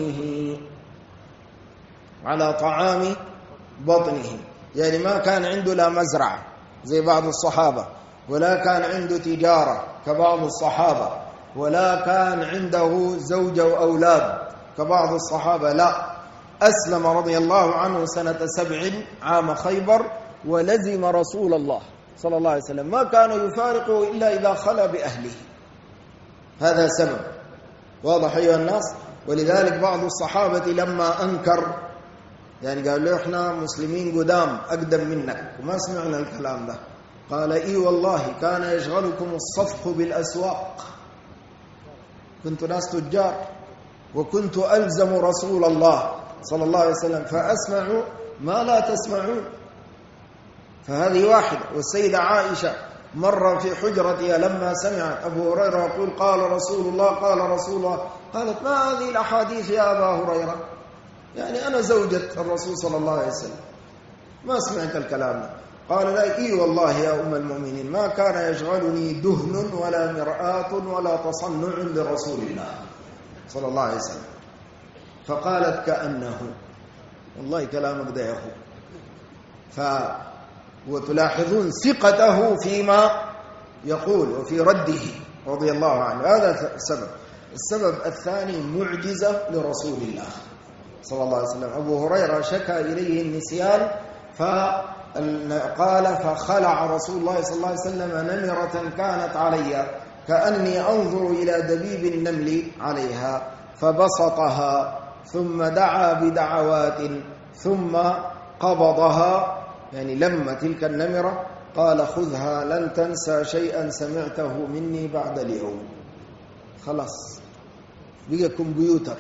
[SPEAKER 2] بطنه، يعني ما كان عنده لا مزرعة زي بعض الصحابة، ولا كان عنده تجارة كبعض الصحابة، ولا كان عنده زوجة وأولاد كبعض الصحابة، لا، أسلم رضي الله عنه سنة 7 عام خيبر، ولزم رسول الله صلى الله عليه وسلم، ما كان يفارقه إلا إذا خلى بأهله. هذا سبب واضح أيها الناس. ولذلك بعض الصحابة لما أنكر، يعني قال له إحنا مسلمين قدام أقدم منك وما سمعنا الكلام ده، قال إي والله كان يشغلكم الصفق بالأسواق، كنت ناس تجار وكنت ألزم رسول الله صلى الله عليه وسلم فأسمع ما لا تسمعون. فهذه واحدة. والسيدة عائشة مر في حجرتها لما سمعت أبو هريرة يقول قال رسول الله قالت: ما هذه الأحاديث يا أبا هريرة؟ يعني أنا زوجة الرسول صلى الله عليه وسلم، ما سمعت الكلام. قال: لا، إي والله يا أم المؤمنين، ما كان يشغلني دهن ولا مرآة ولا تصنع لرسول الله صلى الله عليه وسلم. فقالت: كأنه، والله كلامك ده يا أخو. وتلاحظون ثقته فيما يقول وفي رده رضي الله عنه. هذا السبب الثاني معجزة لرسول الله صلى الله عليه وسلم. أبو هريرة شكى إليه النسيان فقال: فخلع رسول الله صلى الله عليه وسلم نمرة كانت علي كأني أنظر إلى دبيب النمل عليها، فبسطها ثم دعا بدعوات ثم قبضها، يعني لما تلك النمرة قال: خذها لن تنسى شيئا سمعته مني بعد اليوم. خلاص بقى كمبيوتر.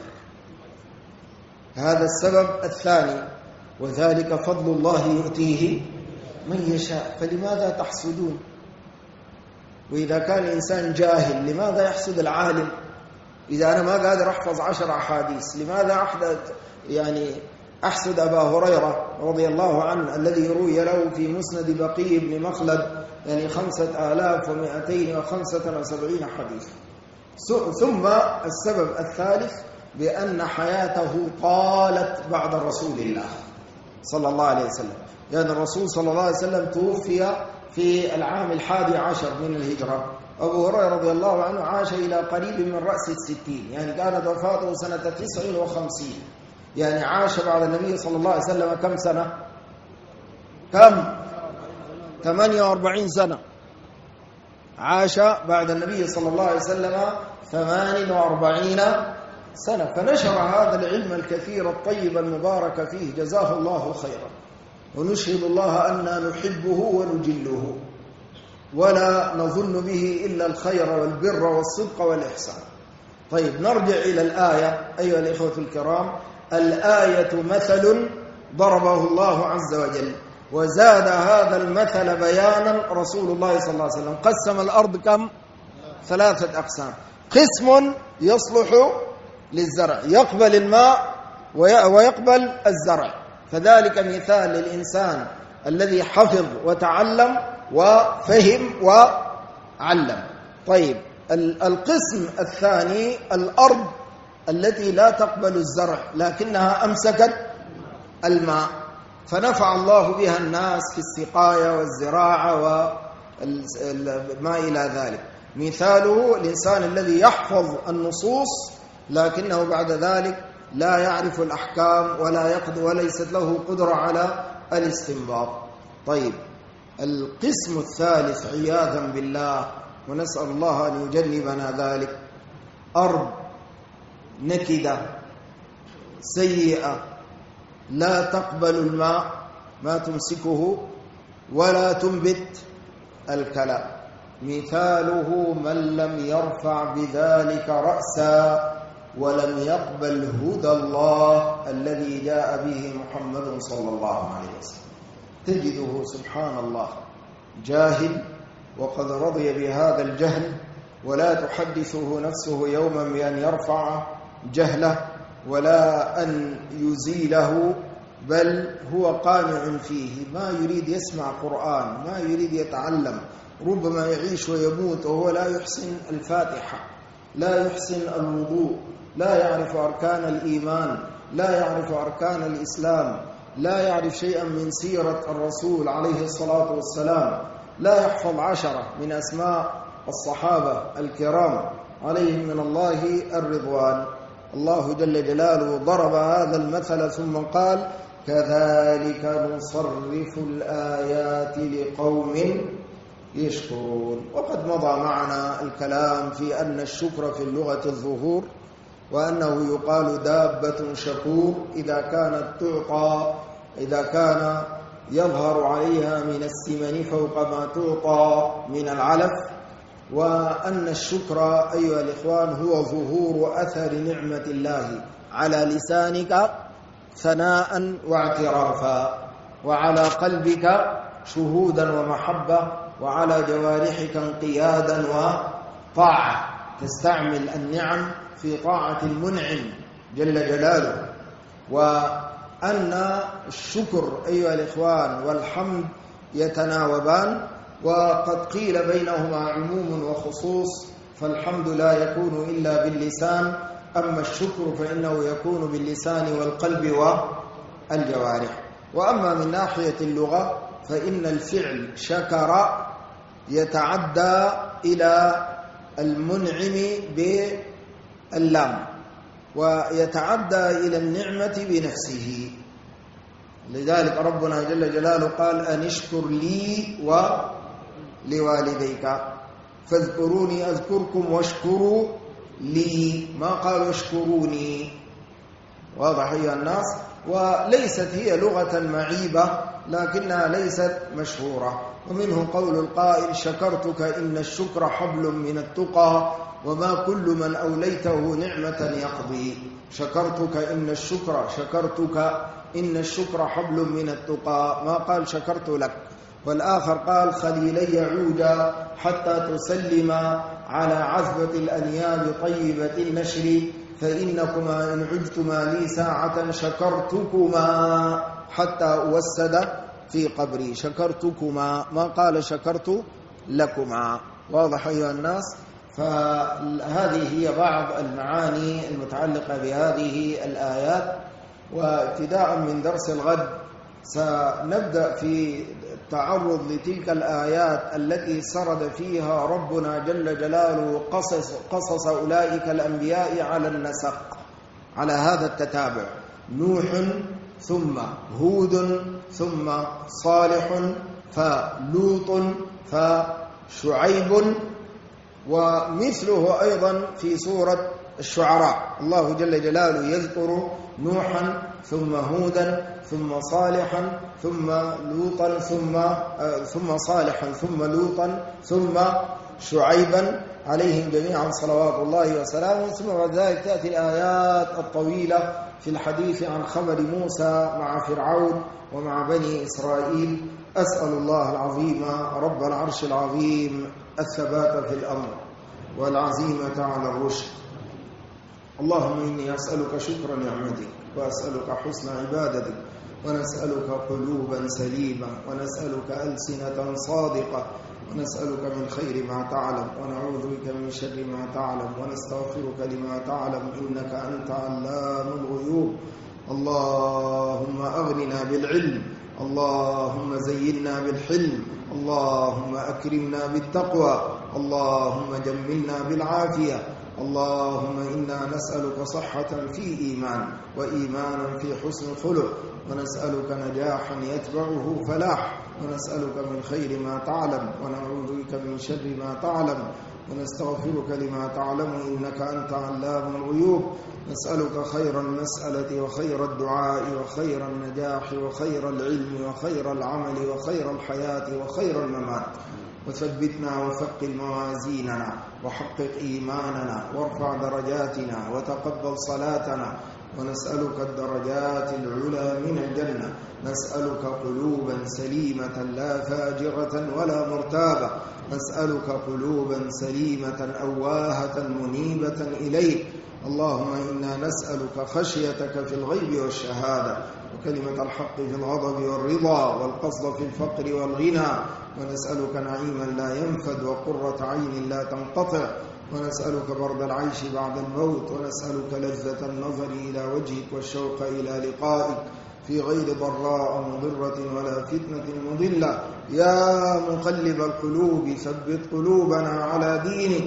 [SPEAKER 2] هذا السبب الثاني، وذلك فضل الله يؤتيه من يشاء، فلماذا تحسدون؟ وإذا كان الإنسان جاهل لماذا يحسد العالم؟ إذا أنا ما قادر أحفظ 10 أحاديث لماذا أحسد أبا هريرة رضي الله عنه الذي روي له في مسند بقي بن مخلد 5275 حديث. ثم السبب الثالث بأن حياته طالت بعد رسول الله صلى الله عليه وسلم، لأن الرسول صلى الله عليه وسلم توفي في العام 11 من الهجرة. أبو هريرة رضي الله عنه عاش إلى قريب من رأس 60، يعني كانت وفاته سنة 59، يعني عاش بعد النبي صلى الله عليه وسلم كم سنة؟ 48 سنة. عاش بعد النبي صلى الله عليه وسلم 48 سنة، فنشر هذا العلم الكثير الطيب المبارك فيه، جزاه الله خيرا. ونشهد الله أننا نحبه ونجله ولا نظن به إلا الخير والبر والصدق والإحسان. طيب نرجع إلى الآية أيها الإخوة الكرام. الآية مثل ضربه الله عز وجل، وزاد هذا المثل بيانا رسول الله صلى الله عليه وسلم. قسم الأرض كم؟ 3 أقسام. قسم يصلح للزرع، يقبل الماء ويقبل الزرع، فذلك مثال للإنسان الذي حفظ وتعلم وفهم وعلم. طيب القسم الثاني الأرض التي لا تقبل الزرع لكنها أمسكت الماء، فنفع الله بها الناس في السقاية والزراعة وما إلى ذلك. مثاله الإنسان الذي يحفظ النصوص لكنه بعد ذلك لا يعرف الأحكام ولا يقدر وليست له قدرة على الاستنباط. طيب القسم الثالث عياذا بالله، ونسأل الله أن يجنبنا ذلك، أرض نكدة سيئة لا تقبل الماء، ما تمسكه ولا تنبت الكلى. مثاله من لم يرفع بذلك رأسا ولم يقبل هدى الله الذي جاء به محمد صلى الله عليه وسلم. تجده سبحان الله جاهل وقد رضي بهذا الجهل، ولا تحدثه نفسه يوما بأن يرفع جهله ولا أن يزيله، بل هو قانع فيه، ما يريد يسمع قرآن، ما يريد يتعلم، ربما يعيش ويموت وهو لا يحسن الفاتحة، لا يحسن الوضوء، لا يعرف أركان الإيمان، لا يعرف أركان الإسلام، لا يعرف شيئا من سيرة الرسول عليه الصلاة والسلام، لا يحفظ 10 من أسماء الصحابة الكرام عليهم من الله الرضوان. الله جل جلاله ضرب هذا المثل ثم قال: كذلك نصرف الآيات لقوم يشكرون. وقد مضى معنا الكلام في أن الشكر في اللغة الظهور، وأنه يقال دابة شكور إذا كان يظهر عليها من السمن فوق ما تعطى من العلف، وأن الشكر أيها الإخوان هو ظهور أثر نعمة الله على لسانك ثناء واعترافا، وعلى قلبك شهودا ومحبة، وعلى جوارحك انقيادا وطاعة. تستعمل النعم في طاعة المنعم جل جلاله، وأن الشكر أيها الإخوان والحمد يتناوبان، وقد قيل بينهما عموم وخصوص، فالحمد لا يكون إلا باللسان، أما الشكر فإنه يكون باللسان والقلب والجوارح. وأما من ناحية اللغة فإن الفعل شكر يتعدى إلى المنعم باللام، ويتعدى إلى النعمة بنفسه. لذلك ربنا جل جلاله قال أن اشكر لي ولوالديك فاذكروني أذكركم واشكروا لي، ما قالوا اشكروني. واضح أيها الناس؟ وليست هي لغة معيبة لكنها ليست مشهورة. ومنه قول القائل شكرتك إن الشكر حبل من التقى وما كل من أوليته نعمة يقضي. شكرتك إن الشكر، شكرتك إن الشكر حبل من التقى، ما قال شكرت لك. والآخر قال خليلي عودا حتى تسلم على عذبة الأنياب طيبة النشر، فإنكما إن عدتما لي ساعة شكرتكما حتى أوسد في قبري. شكرتكما، ما قال شكرت لكما. واضح أيها الناس؟ فهذه هي بعض المعاني المتعلقة بهذه الآيات. وابتداء من درس الغد سنبدأ في التعرض لتلك الآيات التي سرد فيها ربنا جل جلاله قصص أولئك الأنبياء على النسق، على هذا التتابع: نوح ثم هود ثم صالح فلوط فشعيب. ومثله أيضا في سورة الشعراء، الله جل جلاله يذكر نوحا ثم هودا ثم صالحا ثم لوطا ثم صالحا ثم لوطا ثم شعيبا عليهم جميعا صلوات الله وسلامه. ثم بعد ذلك تأتي الآيات الطويلة في الحديث عن خبر موسى مع فرعون ومع بني إسرائيل. أسأل الله العظيم رب العرش العظيم الثبات في الأمر والعزيمة على الرشد. اللهم إني أسألك شكر نعمتك، وأسألك حسن عبادتك، ونسألك قلوبا سليمة، ونسألك ألسنة صادقة، ونسألك من خير ما تعلم، ونعوذ بك من شر ما تعلم، ونستغفرك لما تعلم، إنك أنت علام الغيوب. اللهم أغننا بالعلم، اللهم زينا بالحلم، اللهم أكرمنا بالتقوى، اللهم جملنا بالعافية. اللهم إنا نسألك صحة في إيمان، وإيمانا في حسن خلق، ونسألك نجاحا يتبعه فلاح، ونسألك من خير ما تعلم، ونعوذ بك من شر ما تعلم، ونستغفرك لما تعلم، إنك أنت علام الغيوب. نسألك خير المسألة وخير الدعاء وخير النجاح وخير العلم وخير العمل وخير الحياة وخير الممات. وثبتنا وثقل موازيننا، وحقق إيماننا، وارفع درجاتنا، وتقبل صلاتنا. ونسألك الدرجات العلى من الجنة. نسألك قلوبا سليمة لا فاجرة ولا مرتابة. نسألك قلوبا سليمة أواهة منيبة إليك. اللهم إنا نسألك خشيتك في الغيب والشهادة، وكلمة الحق في الغضب والرضا، والقصد في الفقر والغنى. ونسألك نعيما لا ينفد، وقرة عين لا تنقطع. ونسألك برد العيش بعد الموت. ونسألك لذة النظر إلى وجهك والشوق إلى لقائك في غير ضراء مضرة ولا فتنة مضلة. يا مقلب القلوب ثبت قلوبنا على دينك.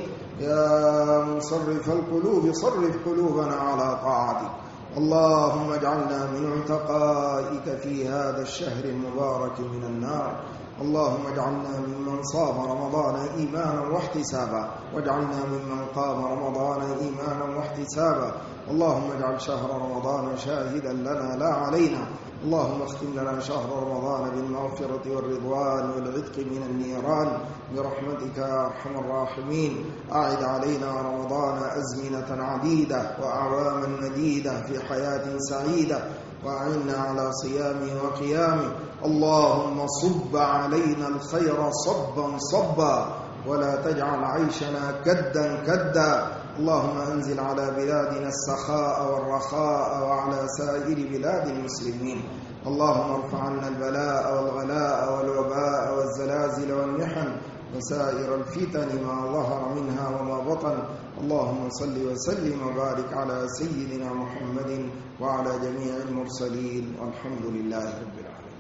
[SPEAKER 2] يا مصرف القلوب صرف قلوبنا على طاعتك. اللهم اجعلنا من عتقائك في هذا الشهر المبارك من النار. اللهم اجعلنا ممن صام رمضان إيمانا واحتسابا، واجعلنا ممن قام رمضان إيمانا واحتسابا. اللهم اجعل شهر رمضان شاهدا لنا لا علينا. اللهم اختم لنا شهر رمضان بالمغفرة والرضوان والعتق من النيران برحمتك يا أرحم الراحمين. أعد علينا رمضان أزمنة عديدة وأعواما مديدة في حياة سعيدة، وأعنا على صيامه وقيامه. اللهم صب علينا الخير صبا صبا، ولا تجعل عيشنا كدا كدا. اللهم أنزل على بلادنا السخاء والرخاء وعلى سائر بلاد المسلمين. اللهم ارفع عنا البلاء والغلاء والوباء والزلازل والمحن وسائر الفتن ما ظهر منها وما بطن. اللهم صل وسلم وبارك على سيدنا محمد وعلى جميع المرسلين والحمد لله رب العالمين.